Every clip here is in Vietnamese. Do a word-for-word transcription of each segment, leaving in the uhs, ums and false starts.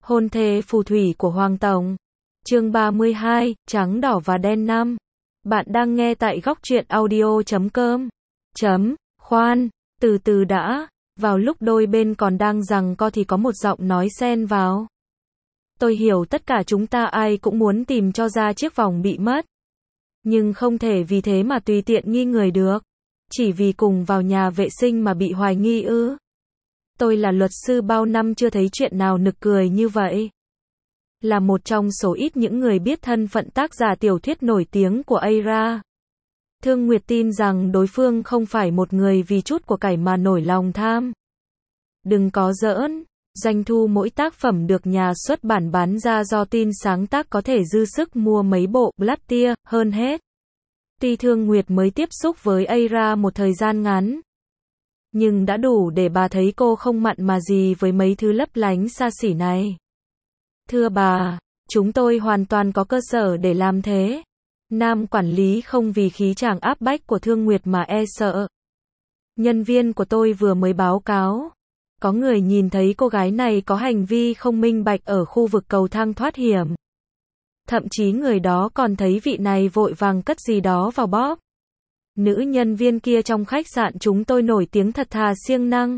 Hôn thê phù thủy của Hoàng Tổng. Chương ba mươi hai, trắng đỏ và đen năm. Bạn đang nghe tại góc truyện audio chấm com. Chấm, khoan, từ từ đã, vào lúc đôi bên còn đang giằng co thì có một giọng nói xen vào. Tôi hiểu tất cả chúng ta ai cũng muốn tìm cho ra chiếc vòng bị mất. Nhưng không thể vì thế mà tùy tiện nghi người được. Chỉ vì cùng vào nhà vệ sinh mà bị hoài nghi ư? Tôi là luật sư bao năm chưa thấy chuyện nào nực cười như vậy. Là một trong số ít những người biết thân phận tác giả tiểu thuyết nổi tiếng của Aira, Thương Nguyệt tin rằng đối phương không phải một người vì chút của cải mà nổi lòng tham. Đừng có giỡn, doanh thu mỗi tác phẩm được nhà xuất bản bán ra do tin sáng tác có thể dư sức mua mấy bộ Blattier, hơn hết. Tuy Thương Nguyệt mới tiếp xúc với Aira một thời gian ngắn, nhưng đã đủ để bà thấy cô không mặn mà gì với mấy thứ lấp lánh xa xỉ này. Thưa bà, chúng tôi hoàn toàn có cơ sở để làm thế. Nam quản lý không vì khí chàng áp bách của Thương Nguyệt mà e sợ. Nhân viên của tôi vừa mới báo cáo. Có người nhìn thấy cô gái này có hành vi không minh bạch ở khu vực cầu thang thoát hiểm. Thậm chí người đó còn thấy vị này vội vàng cất gì đó vào bóp. Nữ nhân viên kia trong khách sạn chúng tôi nổi tiếng thật thà siêng năng.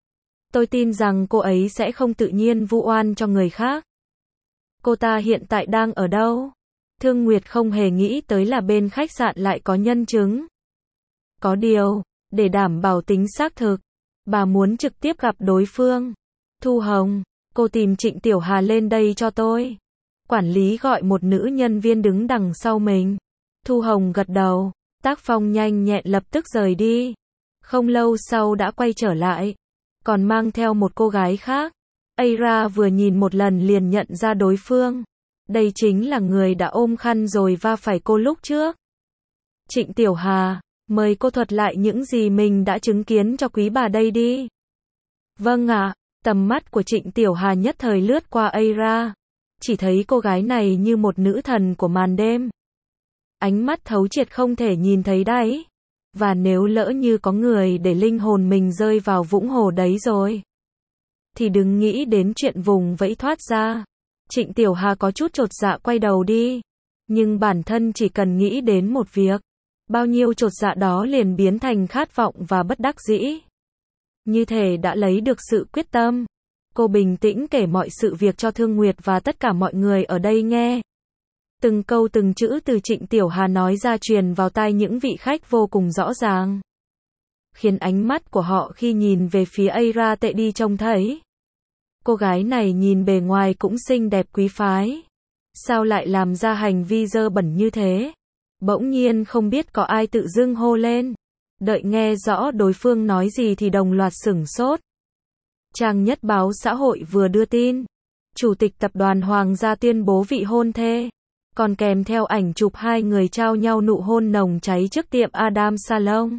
Tôi tin rằng cô ấy sẽ không tự nhiên vu oan cho người khác. Cô ta hiện tại đang ở đâu? Thương Nguyệt không hề nghĩ tới là bên khách sạn lại có nhân chứng. Có điều, để đảm bảo tính xác thực, bà muốn trực tiếp gặp đối phương. Thu Hồng, cô tìm Trịnh Tiểu Hà lên đây cho tôi. Quản lý gọi một nữ nhân viên đứng đằng sau mình. Thu Hồng gật đầu, tác phong nhanh nhẹn lập tức rời đi. Không lâu sau đã quay trở lại, còn mang theo một cô gái khác. Aira vừa nhìn một lần liền nhận ra đối phương. Đây chính là người đã ôm khăn rồi va phải cô lúc trước. Trịnh Tiểu Hà, mời cô thuật lại những gì mình đã chứng kiến cho quý bà đây đi. Vâng ạ, tầm mắt của Trịnh Tiểu Hà nhất thời lướt qua Aira. Chỉ thấy cô gái này như một nữ thần của màn đêm. Ánh mắt thấu triệt không thể nhìn thấy đáy. Và nếu lỡ như có người để linh hồn mình rơi vào vũng hồ đấy rồi, thì đừng nghĩ đến chuyện vùng vẫy thoát ra. Trịnh Tiểu Hà có chút chột dạ quay đầu đi. Nhưng bản thân chỉ cần nghĩ đến một việc, bao nhiêu chột dạ đó liền biến thành khát vọng và bất đắc dĩ. Như thể đã lấy được sự quyết tâm. Cô bình tĩnh kể mọi sự việc cho Thương Nguyệt và tất cả mọi người ở đây nghe. Từng câu từng chữ từ Trịnh Tiểu Hà nói ra truyền vào tai những vị khách vô cùng rõ ràng, khiến ánh mắt của họ khi nhìn về phía Aira tệ đi trông thấy. Cô gái này nhìn bề ngoài cũng xinh đẹp quý phái. Sao lại làm ra hành vi dơ bẩn như thế? Bỗng nhiên không biết có ai tự dưng hô lên. Đợi nghe rõ đối phương nói gì thì đồng loạt sửng sốt. Trang nhất báo xã hội vừa đưa tin. Chủ tịch tập đoàn Hoàng gia tuyên bố vị hôn thê. Còn kèm theo ảnh chụp hai người trao nhau nụ hôn nồng cháy trước tiệm Adam Salon.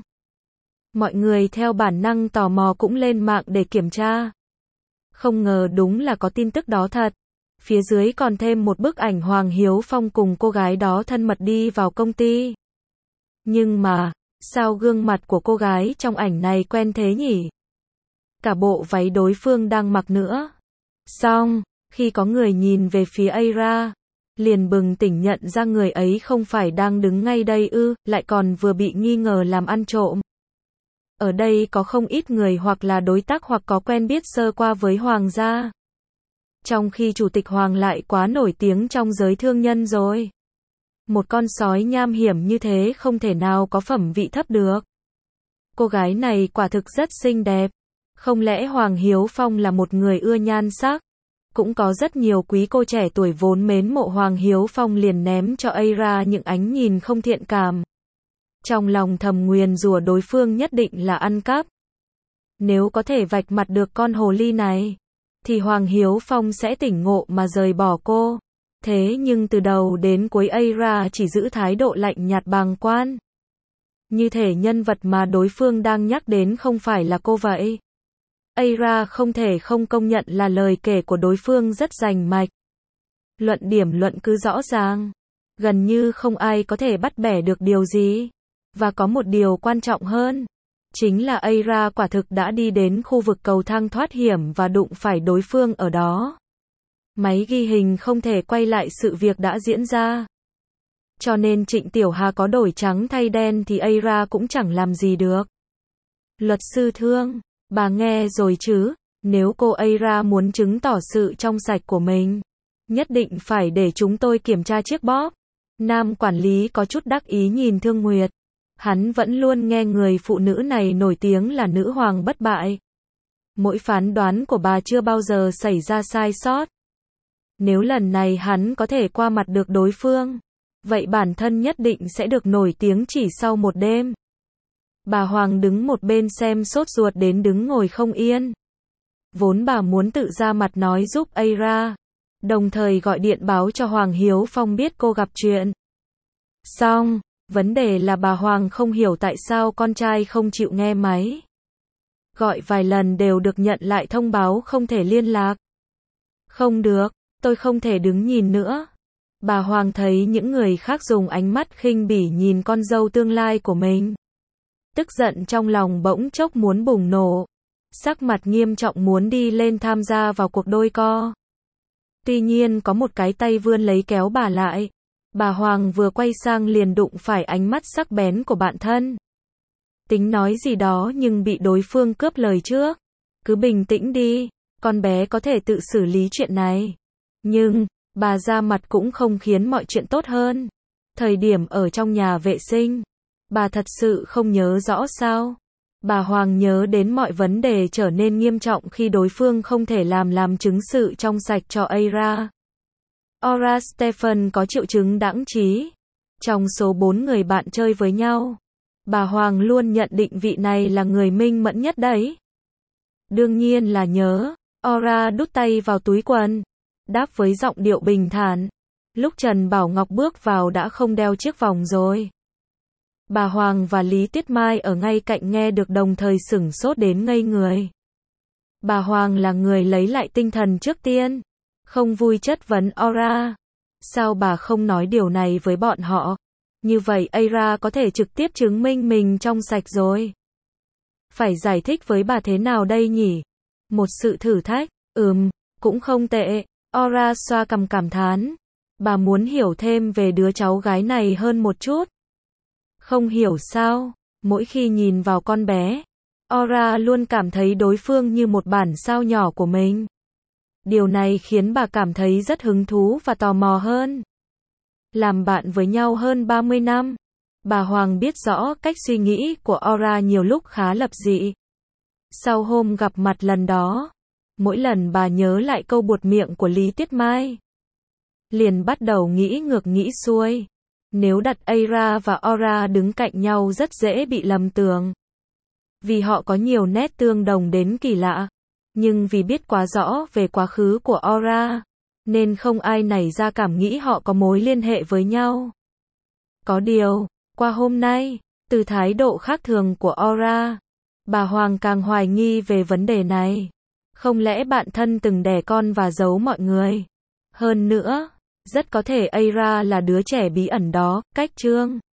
Mọi người theo bản năng tò mò cũng lên mạng để kiểm tra. Không ngờ đúng là có tin tức đó thật. Phía dưới còn thêm một bức ảnh Hoàng Hiếu Phong cùng cô gái đó thân mật đi vào công ty. Nhưng mà, sao gương mặt của cô gái trong ảnh này quen thế nhỉ? Cả bộ váy đối phương đang mặc nữa. Xong, khi có người nhìn về phía Aira, liền bừng tỉnh nhận ra người ấy không phải đang đứng ngay đây ư, lại còn vừa bị nghi ngờ làm ăn trộm. Ở đây có không ít người hoặc là đối tác hoặc có quen biết sơ qua với Hoàng gia. Trong khi Chủ tịch Hoàng lại quá nổi tiếng trong giới thương nhân rồi. Một con sói nham hiểm như thế không thể nào có phẩm vị thấp được. Cô gái này quả thực rất xinh đẹp. Không lẽ Hoàng Hiếu Phong là một người ưa nhan sắc? Cũng có rất nhiều quý cô trẻ tuổi vốn mến mộ Hoàng Hiếu Phong liền ném cho Aira những ánh nhìn không thiện cảm. Trong lòng thầm nguyền rủa đối phương nhất định là ăn cắp. Nếu có thể vạch mặt được con hồ ly này, thì Hoàng Hiếu Phong sẽ tỉnh ngộ mà rời bỏ cô. Thế nhưng từ đầu đến cuối Aira chỉ giữ thái độ lạnh nhạt bàng quan. Như thể nhân vật mà đối phương đang nhắc đến không phải là cô vậy. Aira không thể không công nhận là lời kể của đối phương rất rành mạch. Luận điểm luận cứ rõ ràng. Gần như không ai có thể bắt bẻ được điều gì. Và có một điều quan trọng hơn. Chính là Aira quả thực đã đi đến khu vực cầu thang thoát hiểm và đụng phải đối phương ở đó. Máy ghi hình không thể quay lại sự việc đã diễn ra. Cho nên Trịnh Tiểu Hà có đổi trắng thay đen thì Aira cũng chẳng làm gì được. Luật sư Thương, bà nghe rồi chứ, nếu cô Aira muốn chứng tỏ sự trong sạch của mình, nhất định phải để chúng tôi kiểm tra chiếc bóp. Nam quản lý có chút đắc ý nhìn Thương Nguyệt. Hắn vẫn luôn nghe người phụ nữ này nổi tiếng là nữ hoàng bất bại. Mỗi phán đoán của bà chưa bao giờ xảy ra sai sót. Nếu lần này hắn có thể qua mặt được đối phương, vậy bản thân nhất định sẽ được nổi tiếng chỉ sau một đêm. Bà Hoàng đứng một bên xem sốt ruột đến đứng ngồi không yên. Vốn bà muốn tự ra mặt nói giúp Aira, đồng thời gọi điện báo cho Hoàng Hiếu Phong biết cô gặp chuyện. Xong, vấn đề là bà Hoàng không hiểu tại sao con trai không chịu nghe máy. Gọi vài lần đều được nhận lại thông báo không thể liên lạc. Không được, tôi không thể đứng nhìn nữa. Bà Hoàng thấy những người khác dùng ánh mắt khinh bỉ nhìn con dâu tương lai của mình. Tức giận trong lòng bỗng chốc muốn bùng nổ. Sắc mặt nghiêm trọng muốn đi lên tham gia vào cuộc đôi co. Tuy nhiên có một cái tay vươn lấy kéo bà lại. Bà Hoàng vừa quay sang liền đụng phải ánh mắt sắc bén của bạn thân. Tính nói gì đó nhưng bị đối phương cướp lời trước. Cứ bình tĩnh đi, con bé có thể tự xử lý chuyện này. Nhưng, bà ra mặt cũng không khiến mọi chuyện tốt hơn. Thời điểm ở trong nhà vệ sinh, bà thật sự không nhớ rõ sao. Bà Hoàng nhớ đến mọi vấn đề trở nên nghiêm trọng khi đối phương không thể làm làm chứng sự trong sạch cho Aira. Ora Stephen có triệu chứng đãng trí. Trong số bốn người bạn chơi với nhau, bà Hoàng luôn nhận định vị này là người minh mẫn nhất đấy. Đương nhiên là nhớ. Ora đút tay vào túi quần, đáp với giọng điệu bình thản. Lúc Trần Bảo Ngọc bước vào đã không đeo chiếc vòng rồi. Bà Hoàng và Lý Tiết Mai ở ngay cạnh nghe được đồng thời sửng sốt đến ngây người. Bà Hoàng là người lấy lại tinh thần trước tiên, không vui chất vấn Ora. Sao bà không nói điều này với bọn họ? Như vậy Aira có thể trực tiếp chứng minh mình trong sạch rồi. Phải giải thích với bà thế nào đây nhỉ? Một sự thử thách, ừm, cũng không tệ. Ora xoa cằm cảm thán. Bà muốn hiểu thêm về đứa cháu gái này hơn một chút. Không hiểu sao, mỗi khi nhìn vào con bé, Ora luôn cảm thấy đối phương như một bản sao nhỏ của mình. Điều này khiến bà cảm thấy rất hứng thú và tò mò hơn. Làm bạn với nhau hơn ba mươi năm, bà Hoàng biết rõ cách suy nghĩ của Ora nhiều lúc khá lập dị. Sau hôm gặp mặt lần đó, mỗi lần bà nhớ lại câu buột miệng của Lý Tiết Mai, liền bắt đầu nghĩ ngược nghĩ xuôi. Nếu đặt Aira và Ora đứng cạnh nhau rất dễ bị lầm tưởng. Vì họ có nhiều nét tương đồng đến kỳ lạ. Nhưng vì biết quá rõ về quá khứ của Ora, nên không ai nảy ra cảm nghĩ họ có mối liên hệ với nhau. Có điều, qua hôm nay, từ thái độ khác thường của Ora, bà Hoàng càng hoài nghi về vấn đề này. Không lẽ bạn thân từng đẻ con và giấu mọi người? Hơn nữa, rất có thể Aira là đứa trẻ bí ẩn đó. Cách chương